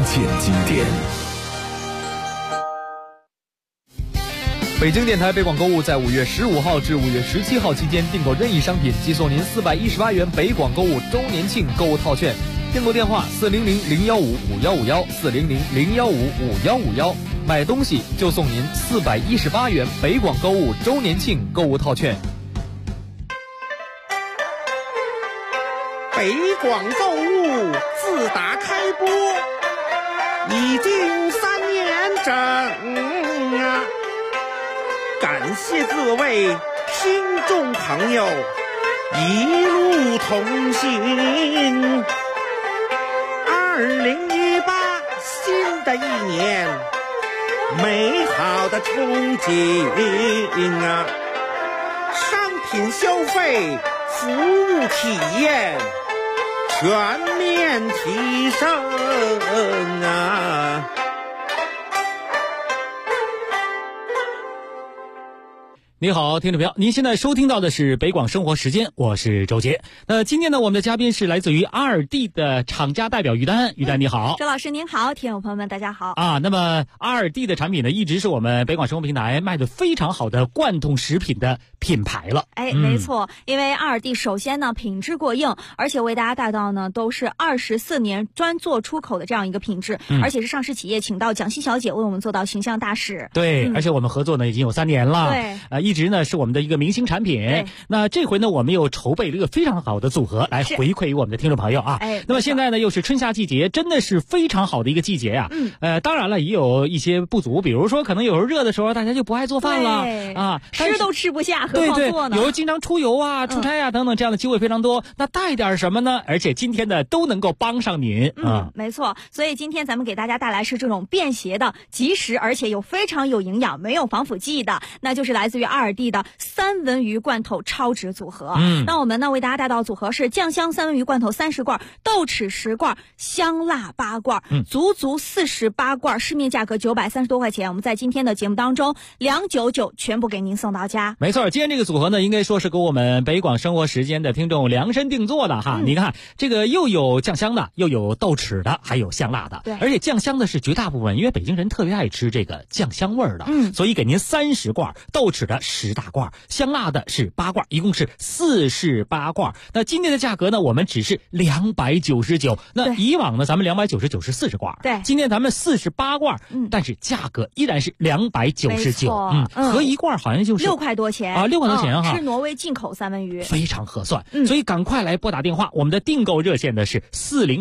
见经典。 北京电台北广购物在5月15号至5月17号期间订购任意商品，即送您418元北广购物周年庆购物套券。订购电话400-015-5151，400-015-5151，买东西就送您418元北广购物周年庆购物套券。 北广购物自打开播已经3年整啊，感谢各位听众朋友一路同行。2018新的一年，美好的憧憬啊，商品消费服务体验全面提升啊！ 你好，听众朋友，您现在收听到的是北广生活时间，我是周杰。今天呢，我们的嘉宾是来自于阿尔蒂的厂家代表于丹。于丹你好。 周老师您好，听友朋友们大家好。 那么阿尔蒂的产品呢，一直是我们北广生活平台卖的非常好的罐头食品的品牌了。 没错，因为阿尔蒂首先呢品质过硬，而且为大家带到呢都是24年专做出口的这样一个品质，而且是上市企业请到蒋欣小姐为我们做到形象大使。 对，而且我们合作呢已经有3年了。 对， 一直呢是我们的一个明星产品。那这回呢我们又筹备了一个非常好的组合来回馈于我们的听众朋友啊。那么现在呢又是春夏季节，真的是非常好的一个季节啊。当然了也有一些不足，比如说可能有时候热的时候大家就不爱做饭了啊， 吃都吃不下，何况做呢？ 有经常出游啊、出差啊等等这样的机会非常多。那带点什么呢？而且今天呢都能够帮上您啊。 没错，所以今天咱们给大家带来是这种便携的、及时而且又非常有营养、没有防腐剂的，那就是来自于阿尔蒂的三文鱼罐头超值组合。那我们呢为大家带到组合是酱香三文鱼罐头30罐、豆豉10罐、香辣8罐，足48罐，市面价格930多块钱。我们在今天的节目当中299全部给您送到家。 没错，今天这个组合呢应该说是给我们北广生活时间的听众量身定做的哈。你看这个又有酱香的，又有豆豉的，还有香辣的。 对， 而且酱香的是绝大部分，因为北京人特别爱吃这个酱香味儿的，所以给您30罐，豆豉的10大罐，香辣的是8罐，一共是48罐。那今天的价格呢我们只是299，那以往呢咱们299是40罐， 对， 今天咱们48罐，但是价格依然是299，合一罐好像就是 6块多钱啊，6块多钱哈， 是挪威进口三文鱼， 非常合算。所以赶快来拨打电话，我们的订购热线呢是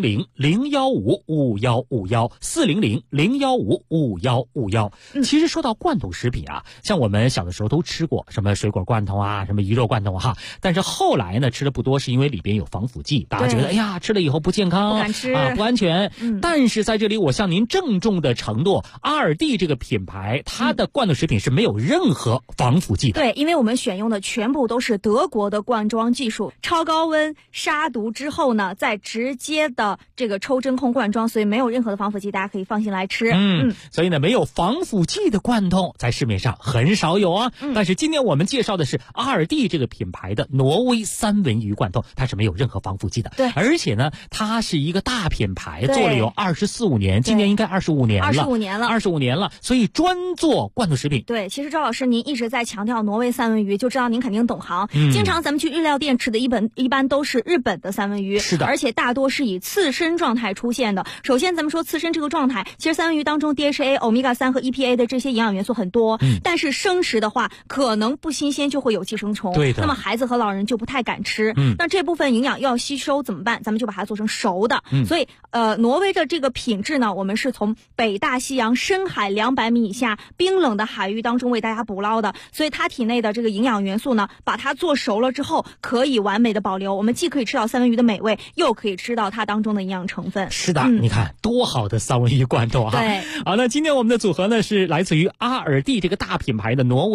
400-015-5151，400-015-5151。其实说到罐头食品啊，像我们小的时候都吃过什么水果罐头啊，什么鱼肉罐头哈，但是后来呢吃的不多，是因为里边有防腐剂，大家觉得哎呀吃了以后不健康， 不敢吃啊，不安全。但是在这里我向您郑重的承诺，阿尔蒂这个品牌它的罐头食品是没有任何防腐剂的。 对，因为我们选用的全部都是德国的灌装技术，超高温杀毒之后呢再直接的这个抽真空灌装，所以没有任何的防腐剂，大家可以放心来吃。 所以呢没有防腐剂的罐头在市面上很少有啊。但是今天我们介绍的是阿尔蒂这个品牌的挪威三文鱼罐头，它是没有任何防腐剂的。 对， 而且呢它是一个大品牌，做了有24-25年，今年应该25年了，25年了，所以专做罐头食品。 对，其实赵老师您一直在强调挪威三文鱼，就知道您肯定懂行。经常咱们去日料店吃的一般都是日本的三文鱼， 是的， 而且大多是以刺身状态出现的。首先咱们说刺身这个状态，其实三文鱼当中 DHA、欧米伽3和 EPA 的这些营养元素很多，但是生食的话可能不新鲜就会有寄生虫， 对的， 那么孩子和老人就不太敢吃。那这部分营养要吸收怎么办？咱们就把它做成熟的。所以挪威的这个品质呢，我们是从北大西洋深海200米以下冰冷的海域当中为大家捕捞的，所以它体内的这个营养元素呢，把它做熟了之后可以完美的保留，我们既可以吃到三文鱼的美味，又可以吃到它当中的营养成分。 是的，你看多好的三文鱼罐头啊！ 对， 好，那今天我们的组合呢是来自于阿尔蒂这个大品牌的挪威三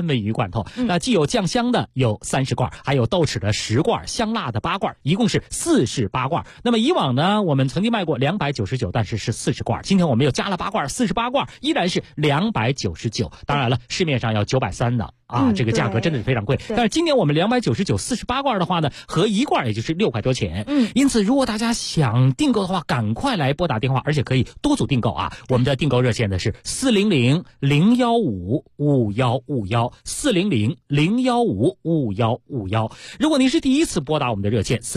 3文鱼罐头。那既有酱香的有30罐，还有豆豉的10罐，香辣的8罐，一共是48罐。那么以往呢，我们曾经卖过299，但是是40罐。今天我们又加了8罐，48罐，依然是299。当然了，市面上要930的。这个价格真的是非常贵。但是今年我们299 48罐的话呢，合1罐也就是6块多钱。因此如果大家想订购的话，赶快来拨打电话，而且可以多组订购啊。我们的订购热线呢是400-015-5151，400-015-5151。如果您是第一次拨打我们的热线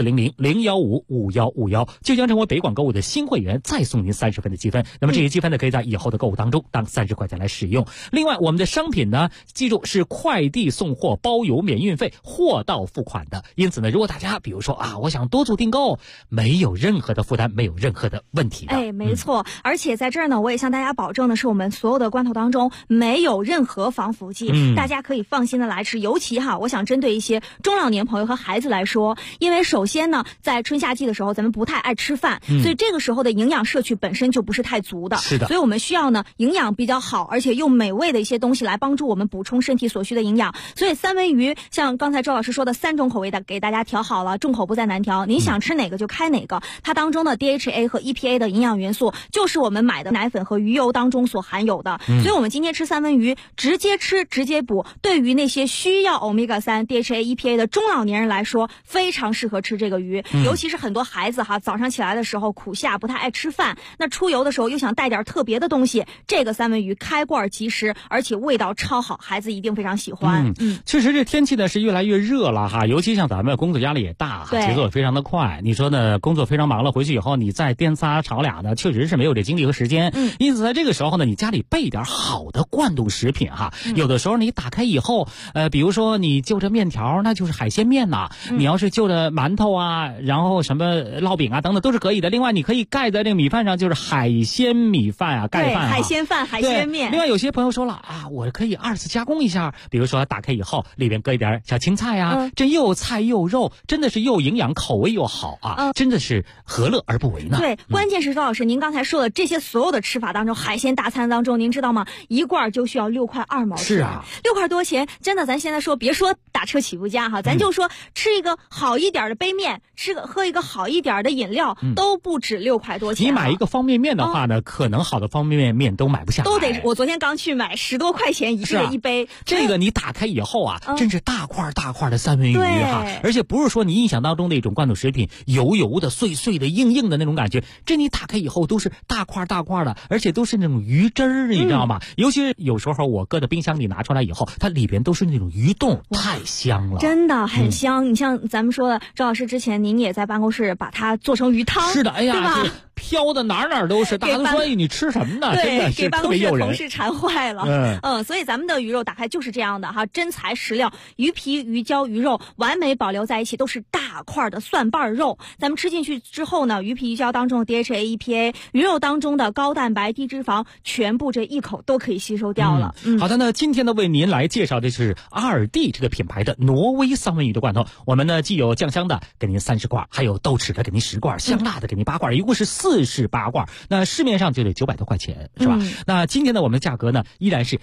400-015-5151，就将成为北广购物的新会员，再送您30分的积分。那么这些积分呢，可以在以后的购物当中当30块钱来使用。另外，我们的商品呢，记住是快递送货包邮免运费，货到付款的。因此呢，如果大家比如说我想多组订购，没有任何的负担，没有任何的问题的。 没错。而且在这儿呢，我也向大家保证的是，我们所有的罐头当中没有任何防腐剂，大家可以放心的来吃。尤其我想针对一些中老年朋友和孩子来说，因为首先呢，在春夏季的时候，咱们不太爱吃饭，所以这个时候的营养摄取本身就不是太足的。 是的。 所以我们需要呢，营养比较好，而且又美味的一些东西来帮助我们补充身体所需的营养。所以3文鱼像刚才周老师说的3种口味的给大家调好了，众口不在难调，您想吃哪个就开哪个。它当中的 DHA 和 EPA 的营养元素就是我们买的奶粉和鱼油当中所含有的。所以我们今天吃3文鱼，直接吃直接补，对于那些需要 Omega-3 DHA EPA 的中老年人来说，非常适合吃这个鱼。尤其是很多孩子早上起来的时候苦夏，不太爱吃饭，那出游的时候又想带点特别的东西，这个3文鱼开罐即食，而且味道超好，孩子一定非常喜欢。 确实这天气呢是越来越热了尤其像咱们工作压力也大，节奏也非常的快。你说呢，工作非常忙了，回去以后你再颠仨炒俩的，确实是没有这精力和时间。因此在这个时候呢，你家里备一点好的罐头食品有的时候你打开以后，比如说你就着面条，那就是海鲜面呐。你要是就着馒头然后什么烙饼等等都是可以的。另外你可以盖在这个米饭上，就是海鲜米饭盖饭海鲜饭、海鲜面。 另外有些朋友说了我可以2次加工一下，比如说打开以后里边搁一点小青菜这又菜又肉，真的是又营养，口味又好真的是何乐而不为呢？ 对，关键是周老师您刚才说的这些所有的吃法当中，海鲜大餐当中，您知道吗？1罐就需要6块2毛钱。 是 6块多钱，真的咱现在说别说打车起步价咱就说吃一个好一点的杯面，喝一个好一点的饮料，都不止6块多钱。 你买一个方便面的话呢，可能好的方便面都买不下来， 都得我昨天刚去买10多块钱一杯。 这个你打开以后真是大块大块的3文鱼而且不是说你印象当中那种罐头食品油油的碎碎的硬硬的那种感觉，这你打开以后都是大块大块的，而且都是那种鱼汁儿，你知道吗？尤其是有时候我搁在冰箱里拿出来以后，它里边都是那种鱼冻，太香了， 真的很香。你像咱们说的，周老师之前您也在办公室把它做成鱼汤。 是的，哎呀， 对吧？ 飘的哪都是，大家都说你吃什么呢？真的是特别诱人， 给办公室同事馋坏了。所以咱们的鱼肉打开就是这样的真材实料，鱼皮、鱼胶、鱼肉完美保留在一起，都是大块的蒜瓣肉。咱们吃进去之后呢，鱼皮、鱼胶当中的 DHA、EPA， 鱼肉当中的高蛋白、低脂肪，全部这一口都可以吸收掉了。 好的，那今天呢为您来介绍的是2D 这个品牌的挪威3文鱼的罐头。我们呢既有酱香的给您30罐，还有豆豉的给您10罐，香辣的给您8罐，一共是48罐。那市面上就得900多块钱，是吧？那今天呢我们的价格呢依然是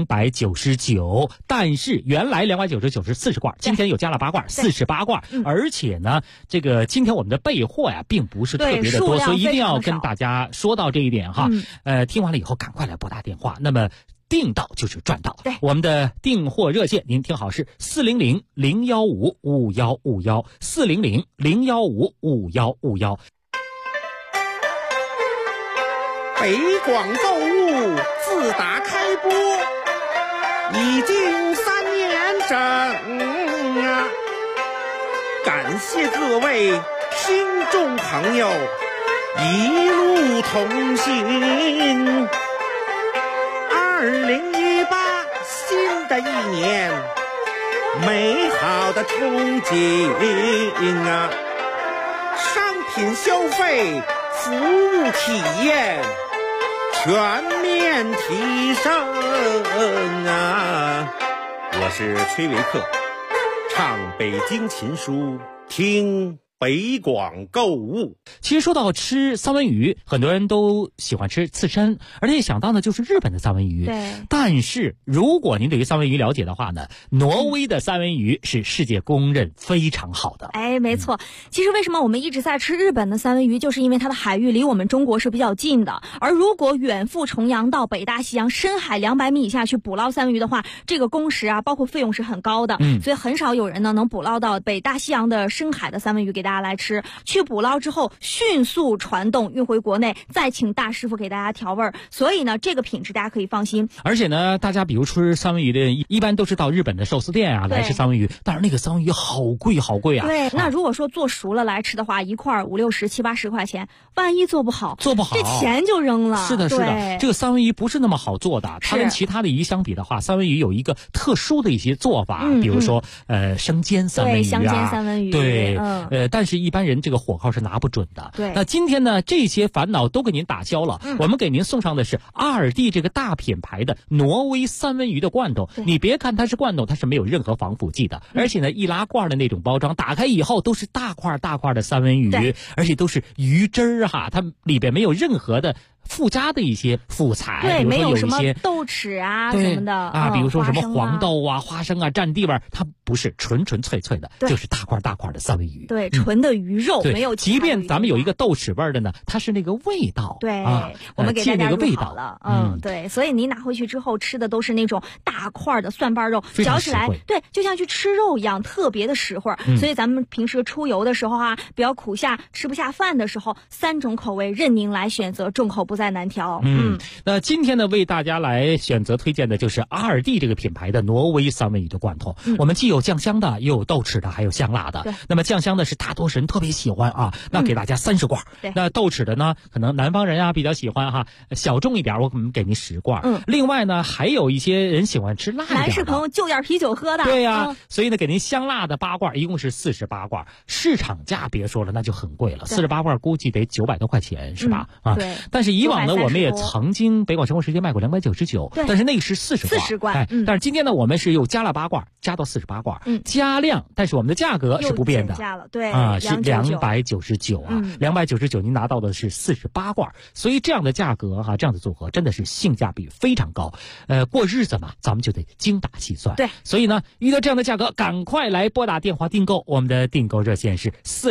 299，但是原来299是40罐，今天又加了8罐，48罐。而且呢这个今天我们的备货并不是特别的多，所以一定要跟大家说到这一点听完了以后赶快来拨打电话，那么订到就是赚到。 对， 我们的订货热线您听好是400-015-5151，400-015-5151。 北广购物自打开播已经3年整感谢各位听众朋友一路同行。2018新的一年，美好的憧憬商品消费，服务体验全面提升我是崔维克，唱北京琴书，听北广购物。 其实说到吃三文鱼，很多人都喜欢吃刺身，而且想到的就是日本的三文鱼。 对。 但是如果您对于三文鱼了解的话呢，挪威的三文鱼是世界公认非常好的。 哎，没错。其实为什么我们一直在吃日本的三文鱼，就是因为它的海域离我们中国是比较近的。而如果远赴重洋到北大西洋深海200米以下去捕捞三文鱼的话，这个工时啊，包括费用是很高的。所以很少有人呢能捕捞到北大西洋的深海的三文鱼给大家来吃。去捕捞之后迅速传动运回国内，再请大师傅给大家调味儿。所以呢，这个品质大家可以放心。 而且呢，大家比如吃三文鱼的一般都是到日本的寿司店啊来吃三文鱼，但是那个三文鱼好贵好贵啊。 对，那如果说做熟了来吃的话，一块5、60、70、80块钱，万一做不好，这钱就扔了。 是的，是的，这个三文鱼不是那么好做的。它跟其他的鱼相比的话，三文鱼有一个特殊的一些做法，比如说生煎三文鱼啊， 香煎三文鱼， 对，但是一般人这个火候是拿不准的。 对， 那今天呢，这些烦恼都给您打消了，我们给您送上的是阿尔蒂这个大品牌的挪威三文鱼的罐头。你别看它是罐头，它是没有任何防腐剂的，而且呢，易拉罐的那种包装，打开以后都是大块大块的三文鱼，而且都是鱼汁儿哈，它里边没有任何的附加的一些副材， 对， 比如说有一些没有什么豆豉啊什么的啊，比如说什么黄豆啊、花生啊占地味，它不是纯纯粹粹的，就是大块大块的三文鱼， 对，纯的鱼肉，没有。 即便咱们有一个豆豉味的呢，它是那个味道， 对， 我们给大家那个味道了，对，所以你拿回去之后吃的都是那种大块的蒜瓣肉，嚼起来，对，就像去吃肉一样，特别的实惠。所以咱们平时出游的时候啊，比较苦下吃不下饭的时候，3种口味任您来选择，众口不在难调。 那今天呢，为大家来选择推荐的就是阿尔蒂这个品牌的挪威三文鱼的罐头。我们既有酱香的，又有豆豉的，还有香辣的。那么酱香的是大多数人特别喜欢啊，那给大家30罐。那豆豉的呢，可能南方人啊比较喜欢哈，小众一点，我们给您10罐。另外呢，还有一些人喜欢吃辣一点的， 男士朋友就点啤酒喝的。 对呀，所以呢，给您香辣的8罐，一共是48罐。市场价别说了，那就很贵了，48罐估计得900多块钱，是吧？ 对。 但是以往呢，我们也曾经北广生活时间卖过299，但是那个是40罐。但是今天呢，我们是又加了8罐，加到48罐，加量，但是我们的价格是不变的， 对啊，是299啊，299您拿到的是48罐，所以这样的价格哈，这样的组合真的是性价比非常高。过日子嘛，咱们就得精打细算。 对， 所以呢，遇到这样的价格，赶快来拨打电话订购，我们的订购热线是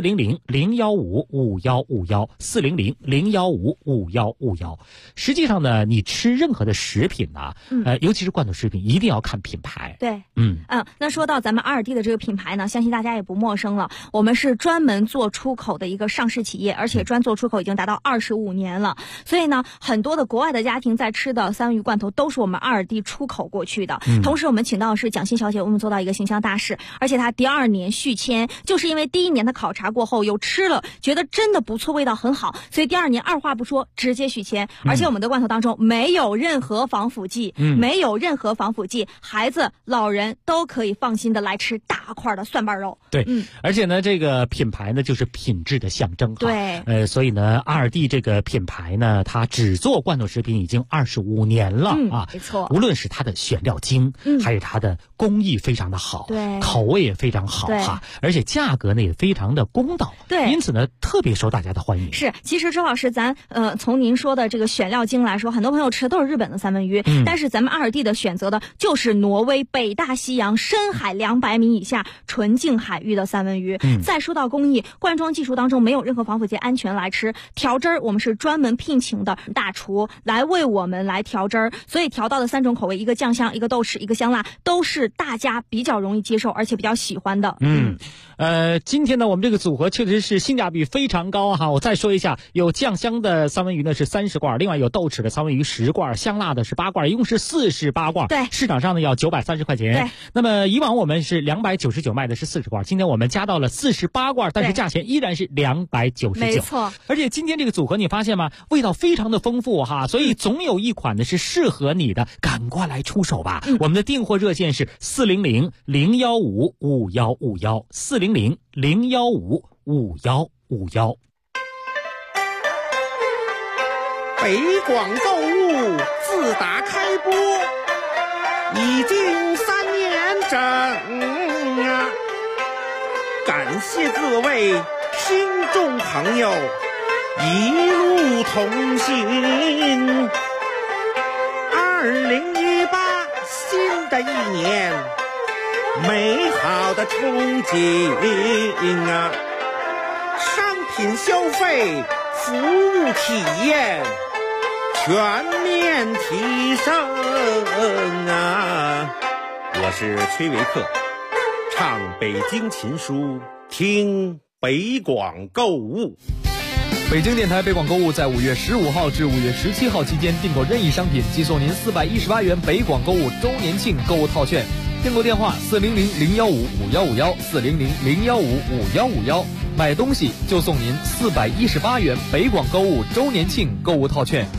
400-015-5151，400-015-5151。实际上呢，你吃任何的食品呢，尤其是罐头食品，一定要看品牌。 对，那说到咱们阿尔蒂的这个品牌呢，相信大家也不陌生了。我们是专门做出口的一个上市企业，而且专做出口已经达到25年了。所以呢，很多的国外的家庭在吃的三文鱼罐头都是我们阿尔蒂出口过去的。同时，我们请到的是蒋欣小姐，我们做到一个形象大使，而且她第2年续签，就是因为第1年的考察过后又吃了，觉得真的不错，味道很好，所以第2年二话不说直接续签。而且我们的罐头当中没有任何防腐剂，没有任何防腐剂，孩子、老人都可以放心的来吃大块的蒜瓣肉。 对，而且呢，这个品牌呢就是品质的象征。 对， 所以呢，阿尔蒂这个品牌呢，它只做罐头食品已经25年了啊， 没错。 无论是它的选料精，还是它的工艺非常的好， 对， 口味也非常好哈，而且价格呢也非常的公道， 对， 因此呢特别受大家的欢迎。 是，其实周老师，咱从您说的这个选料精来说，很多朋友吃的都是日本的三文鱼，但是咱们阿尔蒂的选择的就是挪威北大西洋深海200米以下纯净海域的三文鱼。再说到工艺，灌装技术当中没有任何防腐剂，安全来吃。调汁儿我们是专门聘请的大厨来为我们来调汁儿，所以调到的3种口味，一个酱香，一个豆豉，一个香辣，都是大家比较容易接受而且比较喜欢的。 今天呢，我们这个组合确实是性价比非常高哈。我再说一下，有酱香的三文鱼呢是30罐，另外有豆豉的三文鱼10罐，香辣的是8罐，一共是48罐。 对， 市场上呢要930块钱。 对， 那么以往我们是299卖的是40罐，今天我们加到了48罐，但是价钱依然是299。 没错。 而且今天这个组合你发现吗？味道非常的丰富哈，所以总有一款呢是适合你的，赶快来出手吧。我们的订货热线是400-015-5151，400-015-5151。 北广购物自打开播已经3年整啊，感谢各位听众朋友一路同行。2018新的一年，美好的憧憬啊！商品消费、服务体验全面提升啊！我是崔维克，唱北京琴书，听北广购物。 北京电台北广购物在5月15号至5月17号期间订购任意商品，即送您418元北广购物周年庆购物套券。订购电话400-015-5151，400-015-5151，买东西就送您418元北广购物周年庆购物套券。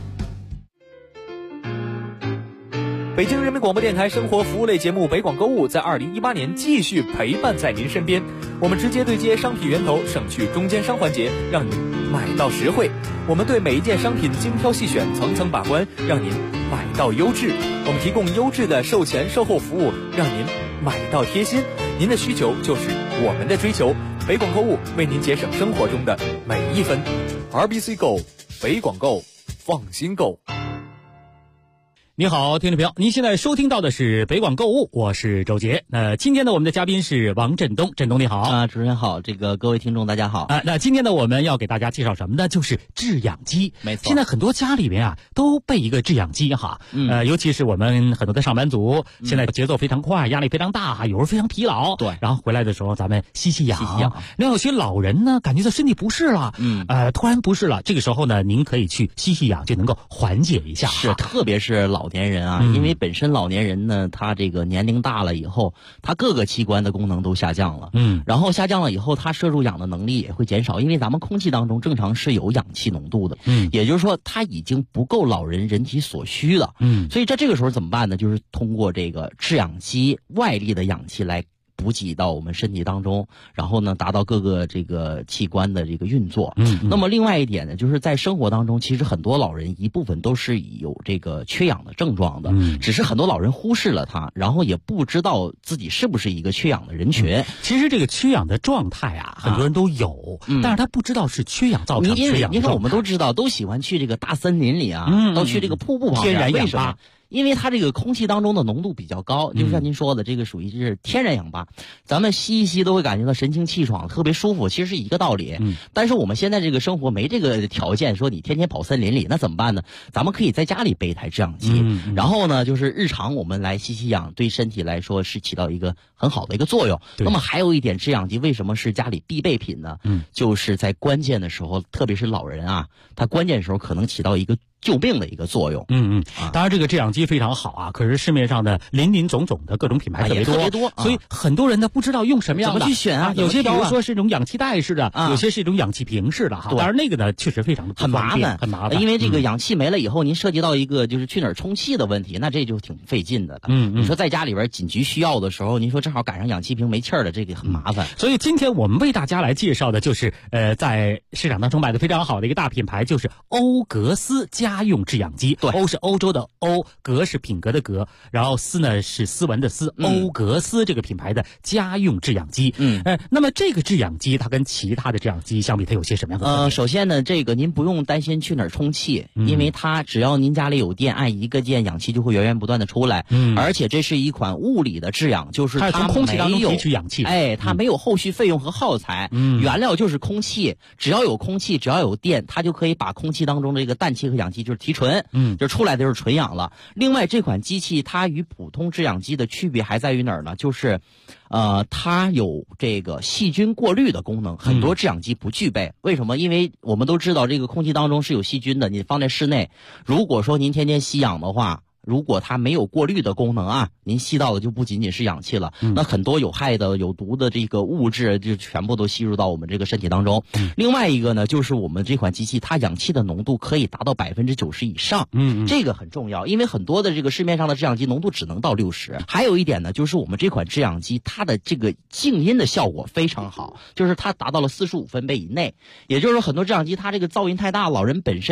北京人民广播电台生活服务类节目北广购物在2018年继续陪伴在您身边，我们直接对接商品源头，省去中间商环节，让您买到实惠。我们对每一件商品精挑细选，层层把关，让您买到优质。我们提供优质的售前售后服务，让您买到贴心。您的需求就是我们的追求，北广购物为您节省生活中的每一分。RBC Go， 北广购，放心购。 你好，听众朋友，您现在收听到的是北广购物，我是周杰。今天呢，我们的嘉宾是王振东，振东你好啊，主持人好，各位听众大家好啊。那今天呢，我们要给大家介绍什么呢？就是制氧机。 没错， 现在很多家里面啊都备一个制氧机哈，尤其是我们很多的上班族，现在节奏非常快，压力非常大哈，有时候非常疲劳。 对， 然后回来的时候咱们吸氧。那有些老人呢，感觉到身体不适了，突然不适了，这个时候呢，您可以去吸氧，就能够缓解一下。 是，特别是老年人啊，因为本身老年人呢，他这个年龄大了以后，他各个器官的功能都下降了，然后下降了以后，他摄入氧的能力也会减少，因为咱们空气当中正常是有氧气浓度的，也就是说，他已经不够老人人体所需了，所以在这个时候怎么办呢？就是通过这个制氧机外力的氧气来补给到我们身体当中，然后呢，达到各个这个器官的这个运作。那么另外一点呢，就是在生活当中，其实很多老人一部分都是有这个缺氧的症状的，只是很多老人忽视了它，然后也不知道自己是不是一个缺氧的人群。 其实这个缺氧的状态啊，很多人都有，但是他不知道是缺氧造成缺氧的状态。 你看我们都知道，都喜欢去这个大森林里啊，都去这个瀑布旁边， 天然氧吧。 因为它这个空气当中的浓度比较高，就像您说的，这个属于是天然氧吧，咱们吸一吸都会感觉到神清气爽，特别舒服，其实是一个道理。但是我们现在这个生活没这个条件，说你天天跑森林里，那怎么办呢？咱们可以在家里备一台制氧机，然后呢，就是日常我们来吸氧，对身体来说是起到一个很好的一个作用。那么还有一点，制氧机为什么是家里必备品呢？就是在关键的时候，特别是老人啊，他关键时候可能起到一个救命的一个作用。 当然这个制氧机非常好啊，可是市面上的林林总总的各种品牌特别多，所以很多人呢不知道用什么样的， 怎么去选啊？ 有些比如说是这种氧气袋式的，有些是一种氧气瓶式的哈。当然那个呢确实非常的很麻烦，因为这个氧气没了以后，您涉及到一个就是去哪儿充气的问题，那这就挺费劲的了。你说在家里边紧急需要的时候，您说正好赶上氧气瓶没气儿了，这个很麻烦。 所以今天我们为大家来介绍的就是在市场当中卖的非常好的一个大品牌，就是欧格斯家用制氧机。 对， 欧是欧洲的欧，格是品格的格，然后斯呢是斯文的斯，欧格斯这个品牌的家用制氧机。那么这个制氧机它跟其他的制氧机相比，它有些什么样的分别？ 首先呢，这个您不用担心去哪儿充气，因为它只要您家里有电，按一个键，氧气就会源源不断的出来。而且这是一款物理的制氧，就是它从空气当中提取氧气， 它没有后续费用和耗材，原料就是空气，只要有空气，只要有电，它就可以把空气当中的这个氮气和氧气就是提纯。就出来的就是纯氧了。另外，这款机器它与普通制氧机的区别还在于哪儿呢？就是，它有这个细菌过滤的功能，很多制氧机不具备。为什么？因为我们都知道这个空气当中是有细菌的，你放在室内，如果说您天天吸氧的话，如果它没有过滤的功能啊，您吸到的就不仅仅是氧气了，那很多有害的、有毒的这个物质就全部都吸入到我们这个身体当中。另外一个呢，就是我们这款机器它氧气的浓度可以达到90%以上，这个很重要，因为很多的这个市面上的制氧机浓度只能到60%。还有一点呢，就是我们这款制氧机它的这个静音的效果非常好，就是它达到了45分贝以内，也就是说很多制氧机它这个噪音太大，老人本身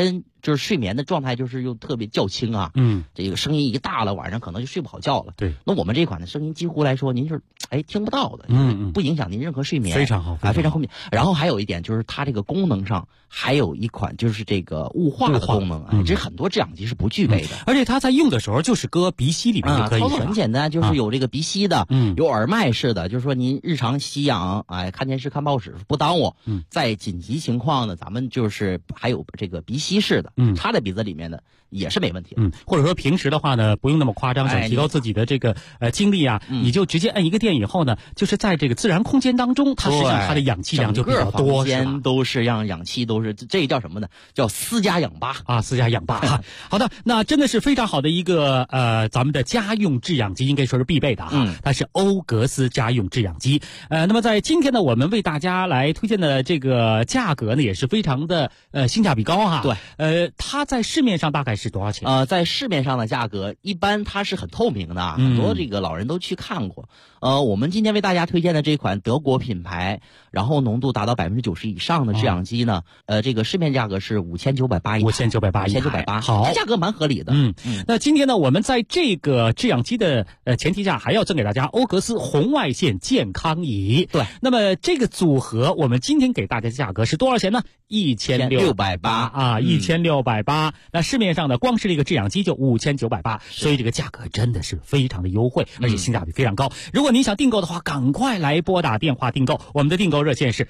就是睡眠的状态就是又特别较轻啊，这个声音一大了，晚上可能就睡不好觉了。 对， 那我们这款的声音几乎来说您是听不到的，不影响您任何睡眠， 非常好， 非常后面。然后还有一点就是它这个功能上还有一款就是这个雾化的功能，这很多制氧机是不具备的。 而且它在用的时候就是搁鼻吸里面就可以， 操作很简单，就是有这个鼻吸的，有耳麦式的，就是说您日常吸氧，看电视看报纸不耽误。在紧急情况呢，咱们就是还有这个鼻吸式的，插在鼻子里面的也是没问题的。 或者说平时的话呢，不用那么夸张，想提高自己的这个精力啊，你就直接摁一个电以后呢，就是在这个自然空间当中，它实际上它的氧气量就比较多， 整个房间都是让氧气都是这叫什么呢？叫私家氧吧啊，私家氧吧。好的，那真的是非常好的一个咱们的家用制氧机，应该说是必备的哈。它是欧格斯家用制氧机。那么在今天呢，我们为大家来推荐的这个价格呢，也是非常的性价比高哈。 对， 它在市面上大概是多少钱？ 在市面上的价格一般它是很透明的，很多这个老人都去看过。我们今天为大家推荐的这款德国品牌，然后浓度达到90%以上的制氧机呢，这个市面价格是5980一台，5980， 好， 这价格蛮合理的。 那今天呢，我们在这个制氧机的前提下，还要赠给大家欧格斯红外线健康仪。 对， 那么这个组合，我们今天给大家的价格是多少钱呢？1680啊，1680。那市面上的光是这个制氧机就5980，所以这个价格真的是非常的优惠，而且性价比非常高。如果您想订购的话，赶快来拨打电话订购。我们的订购热线是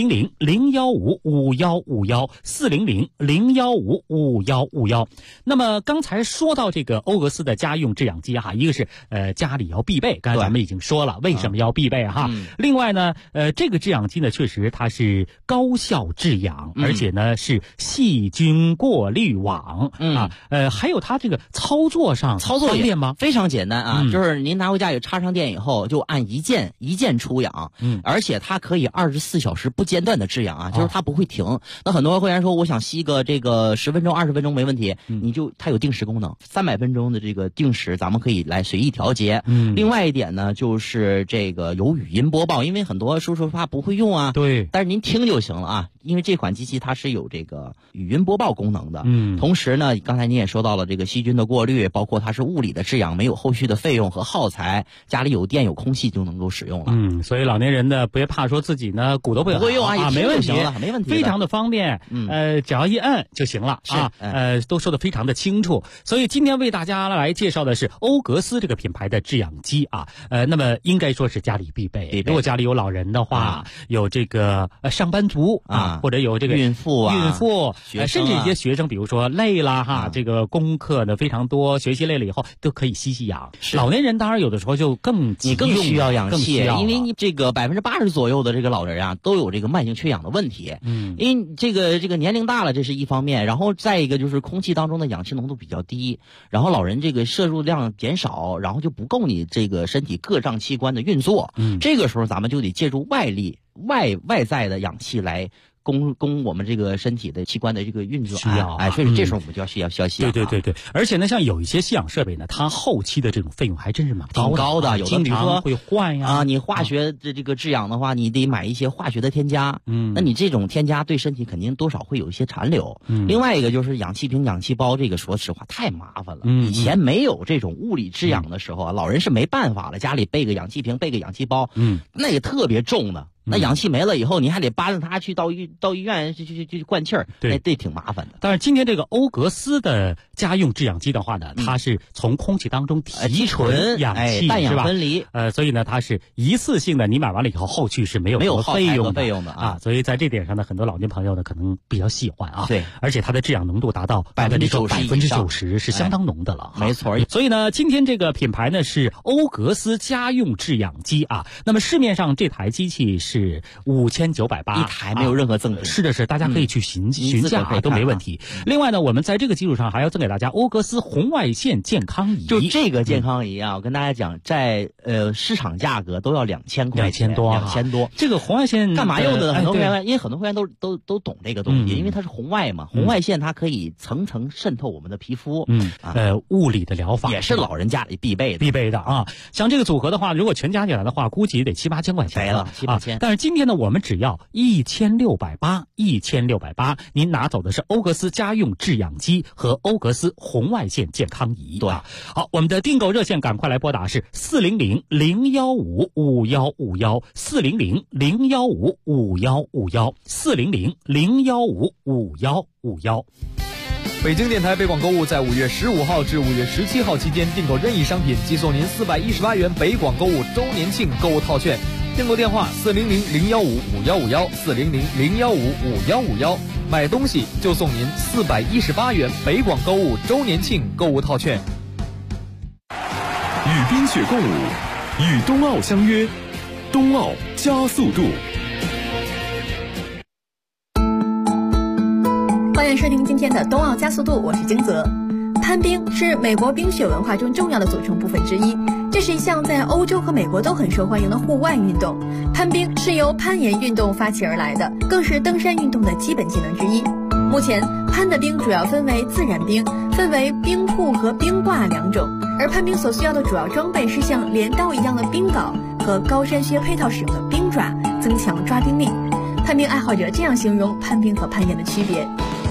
400-015-5151，400-015-5151。那么刚才说到这个欧格斯的家用制氧机哈，一个是家里要必备，刚才咱们已经说了为什么要必备哈。另外呢，这个制氧机呢，确实它是高效制氧，而且呢是细菌过滤网还有它这个操作上方便吗？ 非常简单啊，就是您拿回家有插上电以后，就按一键出氧，而且它可以24小时不间断的制氧啊，就是它不会停。那很多会员说我想吸个这个10分钟20分钟没问题，它有定时功能，300分钟的这个定时咱们可以来随意调节。另外一点呢，就是这个有语音播报，因为很多叔叔怕不会用啊， 对， 但是您听就行了啊，因为这款机器它是有这个语音播报功能的。同时呢，刚才您也说到了这个细菌的过滤，包括它是物理的制氧，没有后续的费用和耗材，家里有电有空气就能够使用了。 所以老年人呢，别怕说自己呢骨头不好用啊， 没问题，非常的方便。只要一摁就行了啊。都说的非常的清楚。所以今天为大家来介绍的是欧格斯这个品牌的制氧机啊。那么应该说是家里必备。如果家里有老人的话，有这个上班族或者有这个孕妇甚至一些学生，比如说累了哈，这个功课呢非常多，学习累了以后都可以吸氧。老年人当然有的时候就更需要氧气，因为你这个80%左右的这个老人啊，都有这个慢性缺氧的问题。因为这个年龄大了，这是一方面，然后再一个就是空气当中的氧气浓度比较低，然后老人这个摄入量减少，然后就不够你这个身体各脏器官的运作。这个时候咱们就得借助外在的氧气来供我们这个身体的器官的这个运作需要， 所以这时候我们就要需要吸氧。 对，而且呢，像有一些吸氧设备呢，它后期的这种费用还真是蛮高的，有的比如说会换呀你化学的这个制氧的话，你得买一些化学的添加，那你这种添加对身体肯定多少会有一些残留。另外一个就是氧气瓶、氧气包，这个说实话太麻烦了。以前没有这种物理制氧的时候老人是没办法了，家里备个氧气瓶、备个氧气包，那也特别重的。那氧气没了以后，你还得扒着它去到医院去灌气儿，这挺麻烦的。 但是今天这个欧格斯的家用制氧机的话呢，它是从空气当中提纯氧气， 氮氧分离， 所以呢，它是一次性的，你买完了以后，后续是没有费用的啊。所以在这点上呢，很多老年朋友呢可能比较喜欢啊。 对， 而且它的制氧浓度达到90%，是相当浓的了。 没错。 所以呢，今天这个品牌呢是欧格斯家用制氧机啊。那么市面上这台机器是5980 一台，没有任何赠品。 是的，大家可以去询价都没问题。另外呢，我们在这个基础上还要赠给给大家欧格斯红外线健康仪。 就这个健康仪啊，我跟大家讲，在市场价格都要2000块钱，2000多。 这个红外线干嘛用的？很多会员，因为很多会员都懂这个东西，因为它是红外嘛，红外线它可以层层渗透我们的皮肤。 物理的疗法也是老人家里必备的啊。像这个组合的话，如果全加起来的话，估计得7、8千块钱了，7、8千。 但是今天呢，我们只要1680，您拿走的是欧格斯家用制氧机和欧格斯红外线健康仪。 对， 好，我们的订购热线赶快来拨打是400-015-5151，400-015-5151，400-015-5151。 北京电台北广购物在5月15号至5月17号期间订购任意商品，即送您418元北广购物周年庆购物套券。订购电话400-015-5151，400-015-5151，买东西就送您418元北广购物周年庆购物套券。 与冰雪共舞，与冬奥相约，冬奥加速度。 欢迎收听今天的冬奥加速度，我是金泽。攀冰是美国冰雪文化中重要的组成部分之一，这是一项在欧洲和美国都很受欢迎的户外运动。攀冰是由攀岩运动发起而来的，更是登山运动的基本技能之一。目前攀的冰主要分为自然冰，分为冰瀑和冰挂2种，而攀冰所需要的主要装备是像镰刀一样的冰镐和高山靴配套使用的冰爪，增强抓冰力。攀冰爱好者这样形容攀冰和攀岩的区别。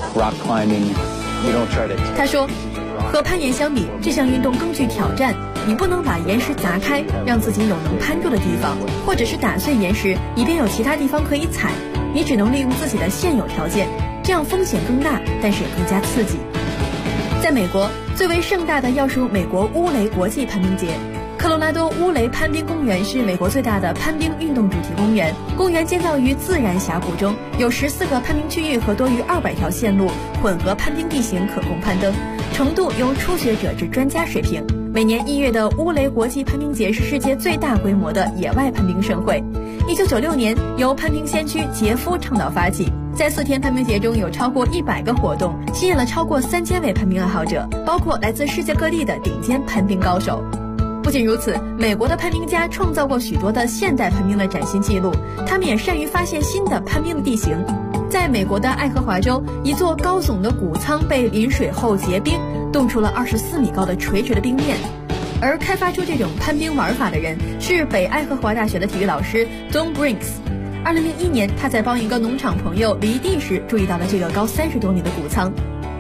他说，和攀岩相比，这项运动更具挑战。你不能把岩石砸开，让自己有能攀住的地方，或者是打碎岩石，以便有其他地方可以踩。你只能利用自己的现有条件，这样风险更大，但是也更加刺激。在美国，最为盛大的要数美国乌雷国际攀冰节。科罗拉多乌雷攀冰公园是美国最大的攀冰运动主题公园。公园建造于自然峡谷中，有14个攀冰区域和多于200条线路，混合攀冰地形可供攀登，程度由初学者至专家水平。每年1月的乌雷国际攀冰节是世界最大规模的野外攀冰盛会。1996年由攀冰先驱杰夫倡导发起，在4天攀冰节中有超过100个活动，吸引了超过3000位攀冰爱好者，包括来自世界各地的顶尖攀冰高手。不仅如此，美国的攀冰家创造过许多的现代攀冰的崭新纪录，他们也善于发现新的攀冰的地形。在美国的爱荷华州，一座高耸的谷仓被淋水后结冰，冻出了24米高的垂直的冰面。而开发出这种攀冰玩法的人是北爱荷华大学的体育老师 Don Brinks。2001年，他在帮一个农场朋友犁地时注意到了这个高30多米的谷仓。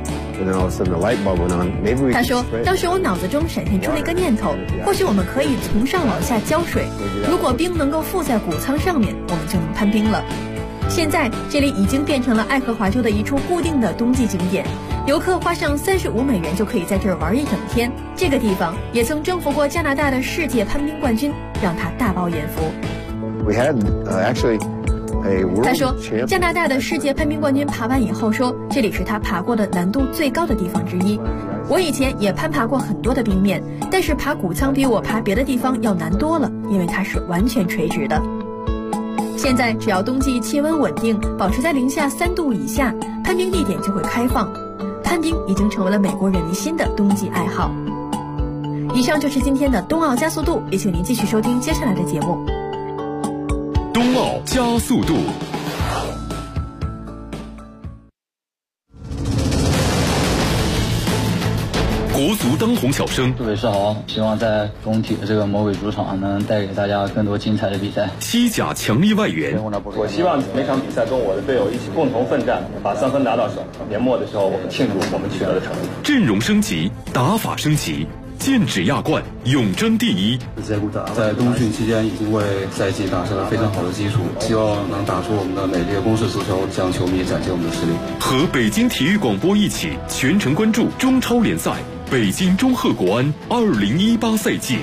他说，当时我脑子中闪现出了一个念头，或许我们可以从上往下浇水，如果冰能够附在谷仓上面，我们就能攀冰了。现在这里已经变成了爱荷华州的一处固定的冬季景点，游客花上35美元就可以在这儿玩一整天。这个地方也曾征服过加拿大的世界攀冰冠军，让他大饱眼福。他说，加拿大的世界攀冰冠军爬完以后说，这里是他爬过的难度最高的地方之一。我以前也攀爬过很多的冰面，但是爬谷仓比我爬别的地方要难多了，因为它是完全垂直的。现在只要冬季气温稳定，保持在零下3度以下，攀冰地点就会开放。攀冰已经成为了美国人民新的冬季爱好。以上就是今天的冬奥加速度，也请您继续收听接下来的节目。 冬奥加速度。国足当红小生， 各位是好，希望在工体的这个魔鬼主场能带给大家更多精彩的比赛。 西甲强力外援， 我希望每场比赛跟我的队友一起共同奋战，把3分拿到手。年末的时候，我们庆祝我们取得的成绩。 阵容升级，打法升级，剑指亚冠，永争第一。 在冬训期间已经为赛季打下了非常好的基础，希望能打出我们的美丽的攻势足球，向球迷展现我们的实力。 和北京体育广播一起全程关注中超联赛北京中赫国安2018赛季。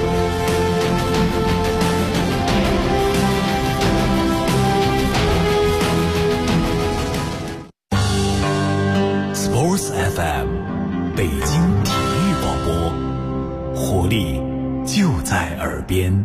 Sports FM， 北京体育广播，活力就在耳边。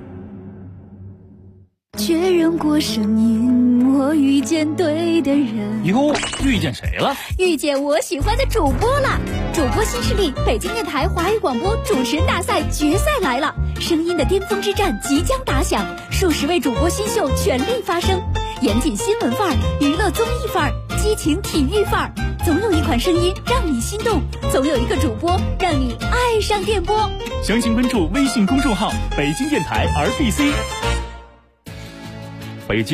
确认过声音，我遇见对的人。 哟，遇见谁了？ 遇见我喜欢的主播了。 主播新势力北京电台华语广播主持人大赛决赛来了，声音的巅峰之战即将打响，数十位主播新秀全力发声，严谨新闻范儿，娱乐综艺范儿，激情体育范儿，总有一款声音让你心动，总有一个主播让你爱上电波。 详情关注微信公众号北京电台 RBC。